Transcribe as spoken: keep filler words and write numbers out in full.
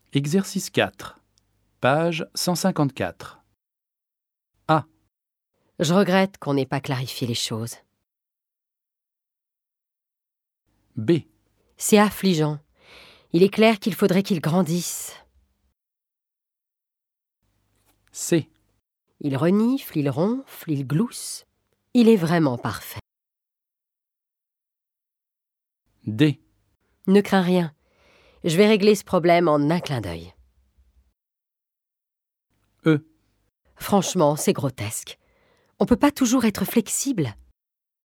Exercice quatre, page cent cinquante-quatre. A. Je regrette qu'on n'ait pas clarifié les choses. B. C'est affligeant. Il est clair qu'il faudrait qu'il grandisse. C. Il renifle, il ronfle, il glousse. Il est vraiment parfait. D. Ne crains rien. Je vais régler ce problème en un clin d'œil. E. Franchement, c'est grotesque. On peut pas toujours être flexible.